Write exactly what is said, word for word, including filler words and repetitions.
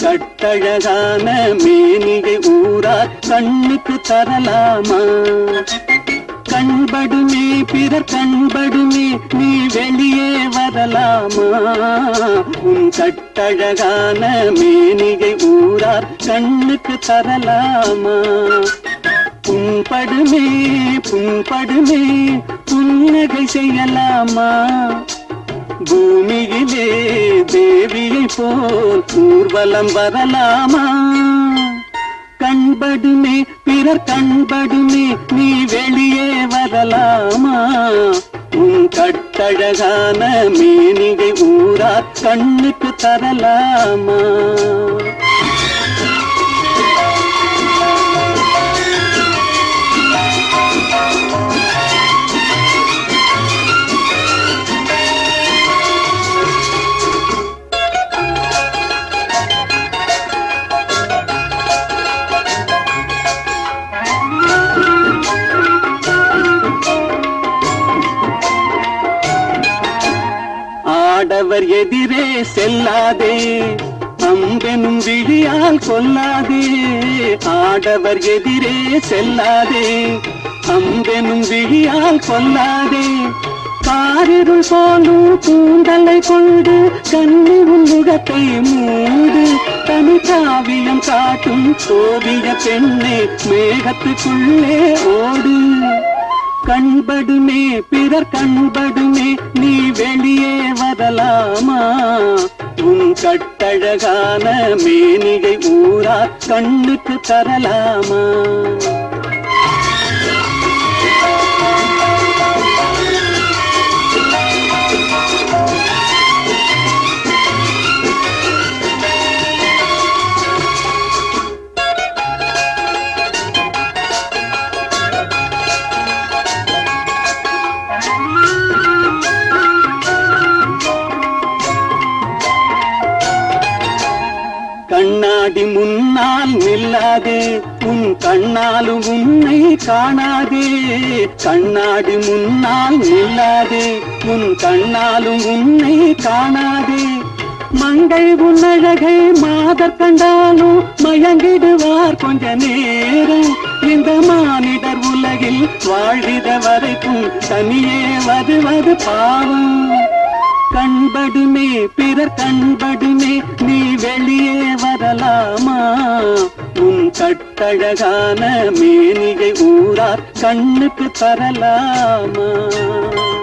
கட்டழகான மேனிகை ஊரார் கண்ணுக்கு தரலாமா? கண்படுமே பிறர் கண்படுமே நீ வெளியே வரலாமா? உன் கட்டழகான மேனிகை ஊரார் கண்ணுக்கு தரலாமா? புண்படுமே புண்படுமே புன்னகை செய்யலாமா? பூமியிலே தேவியை போல் ஊர்வலம் வரலாமா? கண்படுமே பிறர் கண்படுமே நீ வெளியே வரலாமா? உன் கட்டழகான மேனிகை ஊரார் கண்ணுக்கு தரலாமா? ஆடவர் எதிரே செல்லாதே அம்பெனும் விழியால் கொல்லாதே. ஆடவர் எதிரே செல்லாதே அம்பெனும் விழியால் கொல்லாதே. காரிருள் போலும் கூந்தலை கொண்டு கண்ணி முகத்தை மூடு. தனி காவியம் காட்டும் ஓவிய பெண்ணே மேகத்துக்குள்ளே ஓடு. கண்படுமே பிறர் கண்படுமே நீ வெளியே வரலாமா? உன் கட்டழகான மேனிகை ஊரார் கண்ணுக்கு தரலாமா? கண்ணாடி முன்னால் நில்லாதே உன் கண்ணாலும் உன்னை காணாதே. கண்ணாடி முன்னால் நில்லாதே உன் கண்ணாலும் உன்னை காணாதே. மங்கை உன்னழகை மாதர் கண்டாலும் மயங்கிடுவார் கொஞ்ச நேரம். இந்த மானிடர் உலகில் வாழ்கிற வரைக்கும் தனியே வருவது பாவம். கண்படுமே பிறர் கண்படுமே நீ வெளியே வரலாமா? உன் கட்டழகான மேனிகை ஊரார் கண்ணுக்கு தரலாமா?